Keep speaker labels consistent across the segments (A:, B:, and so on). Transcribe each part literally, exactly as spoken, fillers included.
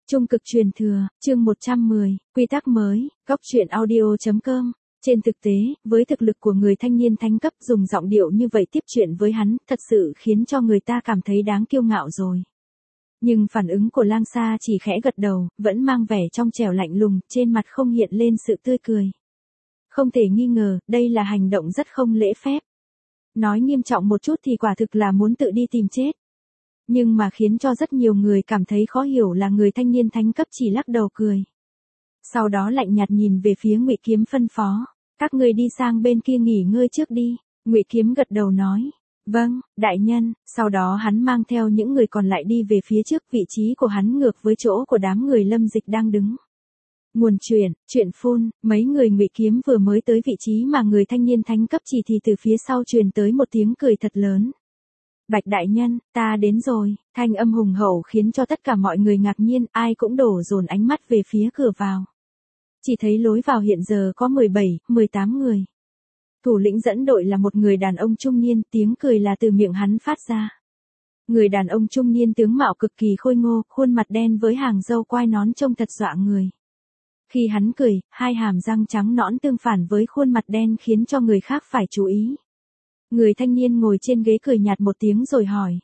A: Trung cực truyền thừa, chương một trăm mười, quy tắc mới, góc truyện audio chấm com. Trên thực tế, với thực lực của người thanh niên thánh cấp dùng giọng điệu như vậy tiếp chuyện với hắn, thật sự khiến cho người ta cảm thấy đáng kiêu ngạo rồi. Nhưng phản ứng của Lang Sa chỉ khẽ gật đầu, vẫn mang vẻ trong trẻo lạnh lùng, trên mặt không hiện lên sự tươi cười. Không thể nghi ngờ, đây là hành động rất không lễ phép. Nói nghiêm trọng một chút thì quả thực là muốn tự đi tìm chết. Nhưng mà khiến cho rất nhiều người cảm thấy khó hiểu là người thanh niên thánh cấp chỉ lắc đầu cười. Sau đó lạnh nhạt nhìn về phía Ngụy Kiếm phân phó, các ngươi đi sang bên kia nghỉ ngơi trước đi. Ngụy Kiếm gật đầu nói, vâng, đại nhân. Sau đó hắn mang theo những người còn lại đi về phía trước, vị trí của hắn ngược với chỗ của đám người Lâm Dịch đang đứng. Nguồn chuyện, chuyện phun, mấy người Ngụy Kiếm vừa mới tới vị trí mà người thanh niên thánh cấp chỉ thì từ phía sau truyền tới một tiếng cười thật lớn. Bạch đại nhân, ta đến rồi. Thanh âm hùng hậu khiến cho tất cả mọi người ngạc nhiên, ai cũng đổ dồn ánh mắt về phía cửa vào. Chỉ thấy lối vào hiện giờ có mười bảy, mười tám người. Thủ lĩnh dẫn đội là một người đàn ông trung niên, tiếng cười là từ miệng hắn phát ra. Người đàn ông trung niên tướng mạo cực kỳ khôi ngô, khuôn mặt đen với hàng râu quai nón trông thật dọa người. Khi hắn cười, hai hàm răng trắng nõn tương phản với khuôn mặt đen khiến cho người khác phải chú ý. Người thanh niên ngồi trên ghế cười nhạt một tiếng rồi hỏi.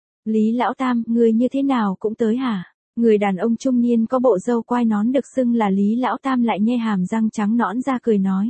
A: Lý Lão Tam, ngươi như thế nào cũng tới hả? Người đàn ông trung niên có bộ râu quai nón được xưng là Lý Lão Tam lại nhe hàm răng trắng nõn ra cười nói.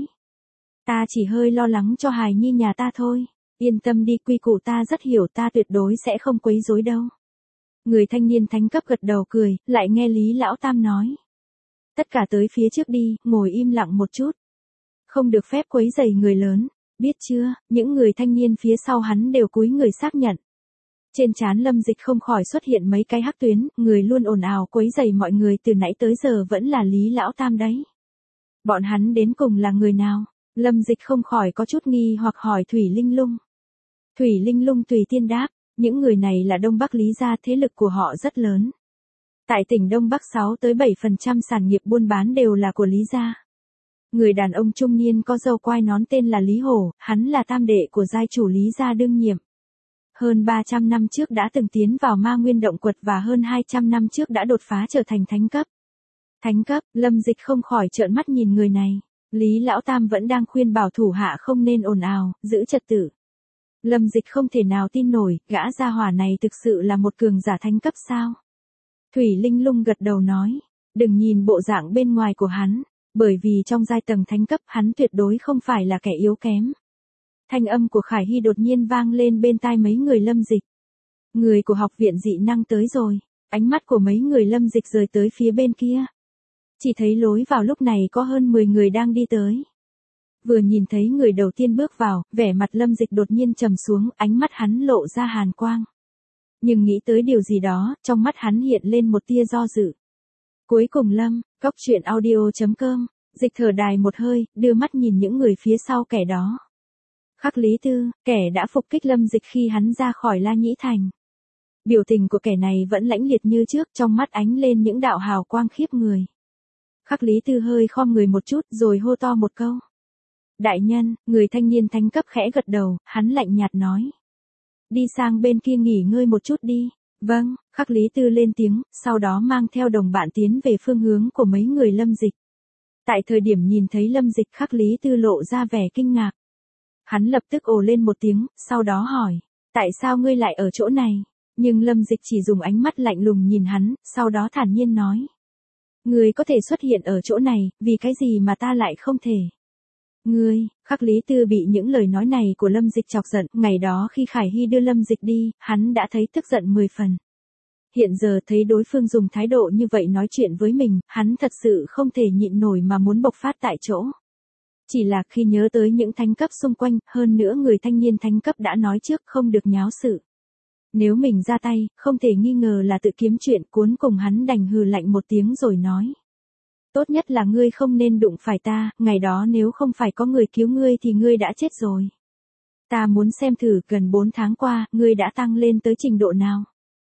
A: Ta chỉ hơi lo lắng cho hài nhi nhà ta thôi. Yên tâm đi, quy củ ta rất hiểu, ta tuyệt đối sẽ không quấy rối đâu. Người thanh niên thánh cấp gật đầu cười, lại nghe Lý Lão Tam nói. Tất cả tới phía trước đi, ngồi im lặng một chút. Không được phép quấy rầy người lớn. Biết chưa? Những người thanh niên phía sau hắn đều cúi người xác nhận. Trên trán Lâm Dịch không khỏi xuất hiện mấy cái hắc tuyến, người luôn ồn ào quấy rầy mọi người từ nãy tới giờ vẫn là Lý Lão Tam đấy. Bọn hắn đến cùng là người nào? Lâm Dịch không khỏi có chút nghi hoặc hỏi Thủy Linh Lung. Thủy Linh Lung tùy tiên đáp, những người này là Đông Bắc Lý gia, thế lực của họ rất lớn. Tại tỉnh Đông Bắc sáu tới bảy phần trăm sản nghiệp buôn bán đều là của Lý gia. Người đàn ông trung niên có râu quai nón tên là Lý Hổ, hắn là tam đệ của giai chủ Lý gia đương nhiệm. Hơn ba trăm năm trước đã từng tiến vào Ma Nguyên động quật và hơn hai trăm năm trước đã đột phá trở thành thánh cấp. Thánh cấp, Lâm Dịch không khỏi trợn mắt nhìn người này. Lý Lão Tam vẫn đang khuyên bảo thủ hạ không nên ồn ào, giữ trật tự. Lâm Dịch không thể nào tin nổi, gã gia hỏa này thực sự là một cường giả thánh cấp sao? Thủy Linh Lung gật đầu nói, đừng nhìn bộ dạng bên ngoài của hắn. Bởi vì trong giai tầng thánh cấp hắn tuyệt đối không phải là kẻ yếu kém. Thanh âm của Khải Hy đột nhiên vang lên bên tai mấy người Lâm Dịch. Người của học viện dị năng tới rồi. Ánh mắt của mấy người Lâm Dịch rời tới phía bên kia. Chỉ thấy lối vào lúc này có hơn mười người đang đi tới. Vừa nhìn thấy người đầu tiên bước vào, vẻ mặt Lâm Dịch đột nhiên trầm xuống, ánh mắt hắn lộ ra hàn quang. Nhưng nghĩ tới điều gì đó, trong mắt hắn hiện lên một tia do dự. Cuối cùng Lâm, góc truyện audio chấm com, Dịch thở dài một hơi, đưa mắt nhìn những người phía sau kẻ đó. Khắc Lý Tư, kẻ đã phục kích Lâm Dịch khi hắn ra khỏi La Nhĩ Thành. Biểu tình của kẻ này vẫn lãnh liệt như trước, trong mắt ánh lên những đạo hào quang khiếp người. Khắc Lý Tư hơi khom người một chút rồi hô to một câu. Đại nhân, người thanh niên thánh cấp khẽ gật đầu, hắn lạnh nhạt nói. Đi sang bên kia nghỉ ngơi một chút đi. Vâng, Khắc Lý Tư lên tiếng, sau đó mang theo đồng bạn tiến về phương hướng của mấy người Lâm Dịch. Tại thời điểm nhìn thấy Lâm Dịch, Khắc Lý Tư lộ ra vẻ kinh ngạc. Hắn lập tức ồ lên một tiếng, sau đó hỏi, tại sao ngươi lại ở chỗ này? Nhưng Lâm Dịch chỉ dùng ánh mắt lạnh lùng nhìn hắn, sau đó thản nhiên nói. Ngươi có thể xuất hiện ở chỗ này, vì cái gì mà ta lại không thể? Ngươi, Khắc Lý Tư bị những lời nói này của Lâm Dịch chọc giận, ngày đó khi Khải Hy đưa Lâm Dịch đi, hắn đã thấy tức giận mười phần. Hiện giờ thấy đối phương dùng thái độ như vậy nói chuyện với mình, hắn thật sự không thể nhịn nổi mà muốn bộc phát tại chỗ. Chỉ là khi nhớ tới những thánh cấp xung quanh, hơn nữa người thanh niên thánh cấp đã nói trước không được nháo sự. Nếu mình ra tay, không thể nghi ngờ là tự kiếm chuyện, cuốn cùng hắn đành hừ lạnh một tiếng rồi nói. Tốt nhất là ngươi không nên đụng phải ta, ngày đó nếu không phải có người cứu ngươi thì ngươi đã chết rồi. Ta muốn xem thử gần bốn tháng qua, ngươi đã tăng lên tới trình độ nào.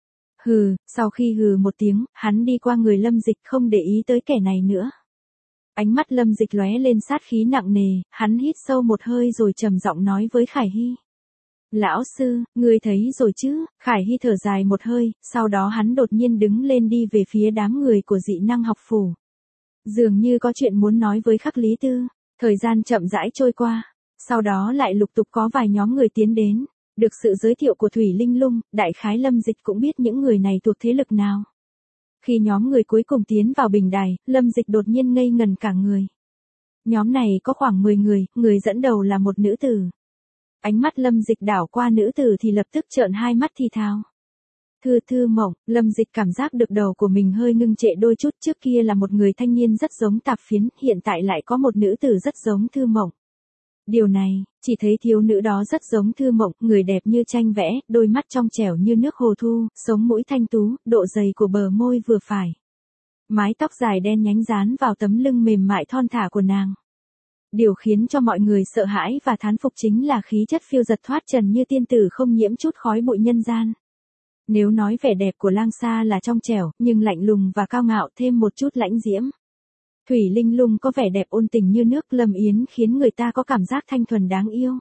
A: Hừ, sau khi hừ một tiếng, hắn đi qua người Lâm Dịch không để ý tới kẻ này nữa. Ánh mắt Lâm Dịch lóe lên sát khí nặng nề, hắn hít sâu một hơi rồi trầm giọng nói với Khải Hy. Lão sư, ngươi thấy rồi chứ? Khải Hy thở dài một hơi, sau đó hắn đột nhiên đứng lên đi về phía đám người của dị năng học phủ. Dường như có chuyện muốn nói với Khắc Lý Tư. Thời gian chậm rãi trôi qua. Sau đó lại lục tục có vài nhóm người tiến đến. Được sự giới thiệu của Thủy Linh Lung, đại khái Lâm Dịch cũng biết những người này thuộc thế lực nào. Khi nhóm người cuối cùng tiến vào bình đài, Lâm Dịch đột nhiên ngây ngần cả người. Nhóm này có khoảng mười người, người dẫn đầu là một nữ tử. Ánh mắt Lâm Dịch đảo qua nữ tử thì lập tức trợn hai mắt thì thào. Thư Thư Mộng, Lâm Dịch cảm giác được đầu của mình hơi ngưng trệ đôi chút, trước kia là một người thanh niên rất giống Tạp Phiến, hiện tại lại có một nữ tử rất giống Thư Mộng. Điều này, chỉ thấy thiếu nữ đó rất giống Thư Mộng, người đẹp như tranh vẽ, đôi mắt trong trẻo như nước hồ thu, sống mũi thanh tú, độ dày của bờ môi vừa phải. Mái tóc dài đen nhánh dán vào tấm lưng mềm mại thon thả của nàng. Điều khiến cho mọi người sợ hãi và thán phục chính là khí chất phiêu giật thoát trần như tiên tử không nhiễm chút khói bụi nhân gian. Nếu nói vẻ đẹp của Lang Sa là trong trẻo, nhưng lạnh lùng và cao ngạo thêm một chút lãnh diễm. Thủy Linh Lung có vẻ đẹp ôn tình như nước, Lâm Yến khiến người ta có cảm giác thanh thuần đáng yêu.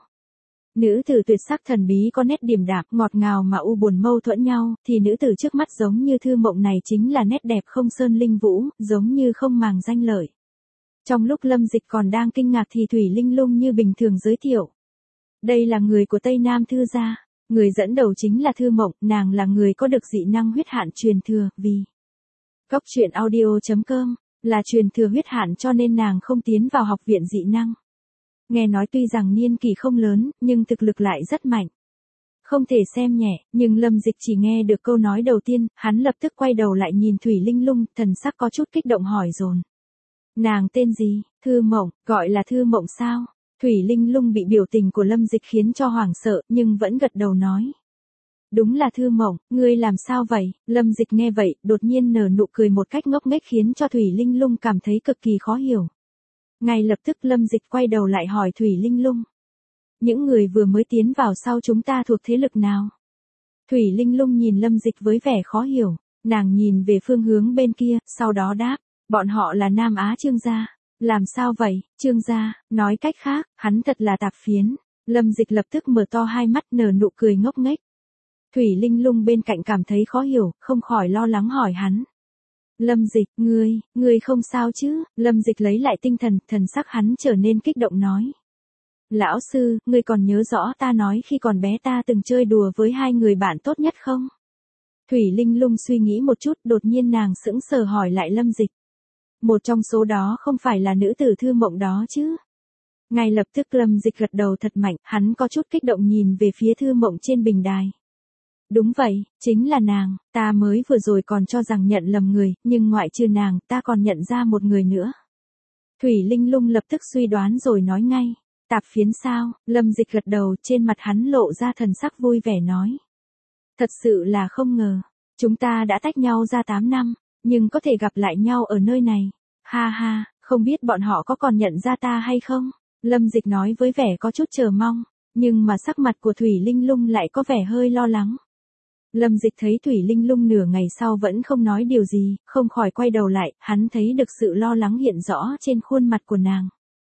A: Nữ tử tuyệt sắc thần bí có nét điềm đạm, ngọt ngào mà u buồn mâu thuẫn nhau, thì nữ tử trước mắt giống như Thư Mộng này chính là nét đẹp không sơn linh vũ, giống như không màng danh lợi. Trong lúc Lâm Dịch còn đang kinh ngạc thì Thủy Linh Lung như bình thường giới thiệu. Đây là người của Tây Nam Thư gia, người dẫn đầu chính là Thư Mộng, nàng là người có được dị năng huyết hạn truyền thừa, vì Cốc truyện audio chấm com là truyền thừa huyết hạn cho nên nàng không tiến vào học viện dị năng. Nghe nói tuy rằng niên kỷ không lớn, nhưng thực lực lại rất mạnh. Không thể xem nhẹ, nhưng Lâm Dịch chỉ nghe được câu nói đầu tiên, hắn lập tức quay đầu lại nhìn Thủy Linh Lung, thần sắc có chút kích động hỏi dồn. Nàng tên gì? Thư Mộng, gọi là Thư Mộng sao? Thủy Linh Lung bị biểu tình của Lâm Dịch khiến cho hoảng sợ, nhưng vẫn gật đầu nói. Đúng là Thư Mộng, ngươi làm sao vậy? Lâm Dịch nghe vậy, đột nhiên nở nụ cười một cách ngốc nghếch khiến cho Thủy Linh Lung cảm thấy cực kỳ khó hiểu. Ngay lập tức Lâm Dịch quay đầu lại hỏi Thủy Linh Lung. Những người vừa mới tiến vào sau chúng ta thuộc thế lực nào? Thủy Linh Lung nhìn Lâm Dịch với vẻ khó hiểu, nàng nhìn về phương hướng bên kia, sau đó đáp, bọn họ là Nam Á Trương gia. Làm sao vậy, Trương gia? Nói cách khác, hắn thật là Tạp Phiến. Lâm Dịch lập tức mở to hai mắt nở nụ cười ngốc nghếch. Thủy Linh Lung bên cạnh cảm thấy khó hiểu, không khỏi lo lắng hỏi hắn. Lâm Dịch, ngươi, ngươi không sao chứ? Lâm Dịch lấy lại tinh thần, thần sắc hắn trở nên kích động nói. Lão sư, ngươi còn nhớ rõ ta nói khi còn bé ta từng chơi đùa với hai người bạn tốt nhất không? Thủy Linh Lung suy nghĩ một chút, đột nhiên nàng sững sờ hỏi lại Lâm Dịch. Một trong số đó không phải là nữ tử Thư Mộng đó chứ? Ngay lập tức Lâm Dịch gật đầu thật mạnh, hắn có chút kích động nhìn về phía Thư Mộng trên bình đài. Đúng vậy, chính là nàng, ta mới vừa rồi còn cho rằng nhận lầm người, nhưng ngoại trừ nàng, ta còn nhận ra một người nữa. Thủy Linh Lung lập tức suy đoán rồi nói ngay, Tạp Phiến sao? Lâm Dịch gật đầu, trên mặt hắn lộ ra thần sắc vui vẻ nói. Thật sự là không ngờ, chúng ta đã tách nhau ra tám năm, nhưng có thể gặp lại nhau ở nơi này. Ha ha, không biết bọn họ có còn nhận ra ta hay không? Lâm Dịch nói với vẻ có chút chờ mong, nhưng mà sắc mặt của Thủy Linh Lung lại có vẻ hơi lo lắng. Lâm Dịch thấy Thủy Linh Lung nửa ngày sau vẫn không nói điều gì, không khỏi quay đầu lại, hắn thấy được sự lo lắng hiện rõ trên khuôn mặt của nàng.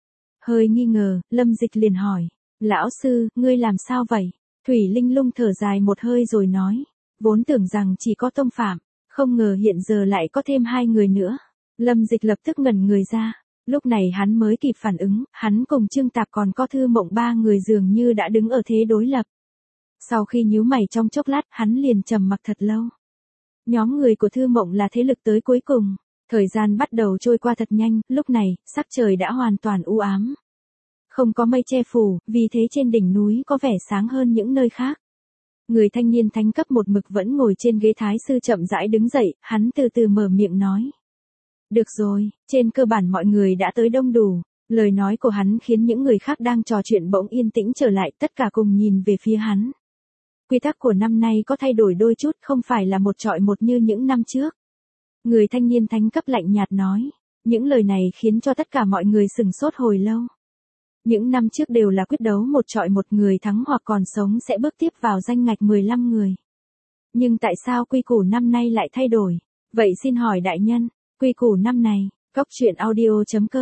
A: Hơi nghi ngờ, Lâm Dịch liền hỏi, lão sư, ngươi làm sao vậy? Thủy Linh Lung thở dài một hơi rồi nói, vốn tưởng rằng chỉ có Tông Phạm, không ngờ hiện giờ lại có thêm hai người nữa. Lâm Dịch lập tức ngẩn người ra, lúc này hắn mới kịp phản ứng, hắn cùng Trương Tạp còn có Thư Mộng ba người dường như đã đứng ở thế đối lập. Sau khi nhíu mày trong chốc lát, hắn liền trầm mặc thật lâu. Nhóm người của Thư Mộng là thế lực tới cuối cùng. Thời gian bắt đầu trôi qua thật nhanh, lúc này, sắc trời đã hoàn toàn u ám. Không có mây che phủ, vì thế trên đỉnh núi có vẻ sáng hơn những nơi khác. Người thanh niên thánh cấp một mực vẫn ngồi trên ghế thái sư chậm rãi đứng dậy, hắn từ từ mở miệng nói. Được rồi, trên cơ bản mọi người đã tới đông đủ. Lời nói của hắn khiến những người khác đang trò chuyện bỗng yên tĩnh trở lại, tất cả cùng nhìn về phía hắn. Quy tắc của năm nay có thay đổi đôi chút, không phải là một trọi một như những năm trước. Người thanh niên thánh cấp lạnh nhạt nói. Những lời này khiến cho tất cả mọi người sửng sốt hồi lâu. Những năm trước đều là quyết đấu một trọi một, người thắng hoặc còn sống sẽ bước tiếp vào danh ngạch mười lăm người. Nhưng tại sao quy củ năm nay lại thay đổi? Vậy xin hỏi đại nhân, quy củ năm này, Cốc truyện audio chấm com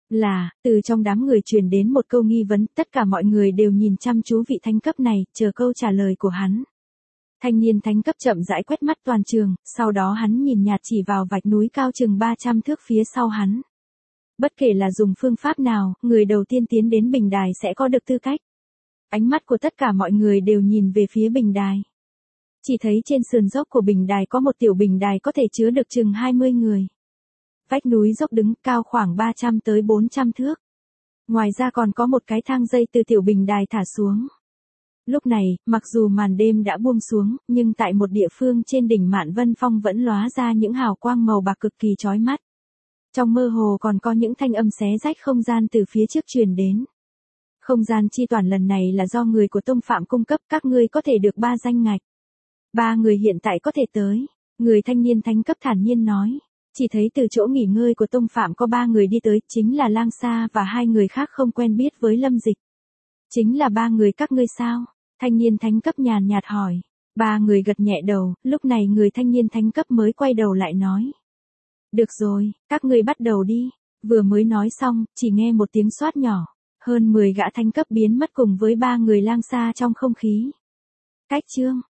A: Là, từ trong đám người truyền đến một câu nghi vấn, tất cả mọi người đều nhìn chăm chú vị thánh cấp này, chờ câu trả lời của hắn. Thanh niên thánh cấp chậm rãi quét mắt toàn trường, sau đó hắn nhìn nhạt chỉ vào vạch núi cao chừng ba trăm thước phía sau hắn. Bất kể là dùng phương pháp nào, người đầu tiên tiến đến bình đài sẽ có được tư cách. Ánh mắt của tất cả mọi người đều nhìn về phía bình đài. Chỉ thấy trên sườn dốc của bình đài có một tiểu bình đài có thể chứa được chừng hai mươi người. Vách núi dốc đứng cao khoảng ba trăm tới bốn trăm thước. Ngoài ra còn có một cái thang dây từ tiểu bình đài thả xuống. Lúc này, mặc dù màn đêm đã buông xuống, nhưng tại một địa phương trên đỉnh Mạn Vân Phong vẫn lóa ra những hào quang màu bạc cực kỳ chói mắt. Trong mơ hồ còn có những thanh âm xé rách không gian từ phía trước truyền đến. Không gian chi toàn lần này là do người của tông phạm cung cấp, các ngươi có thể được ba danh ngạch. Ba người hiện tại có thể tới. Người thanh niên thánh cấp thản nhiên nói. Chỉ thấy từ chỗ nghỉ ngơi của tông phạm có ba người đi tới, chính là Lang Sa và hai người khác không quen biết với Lâm Dịch. Chính là ba người các ngươi sao? Thanh niên thánh cấp nhàn nhạt hỏi. Ba người gật nhẹ đầu, lúc này người thanh niên thánh cấp mới quay đầu lại nói. Được rồi, các ngươi bắt đầu đi. Vừa mới nói xong, chỉ nghe một tiếng xoát nhỏ. Hơn mười gã thánh cấp biến mất cùng với ba người Lang Sa trong không khí. Cách chương